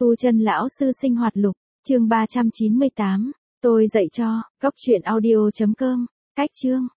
Tu chân lão sư sinh hoạt lục, chương 398, tôi dạy cho, góc truyện audio.com, cách chương.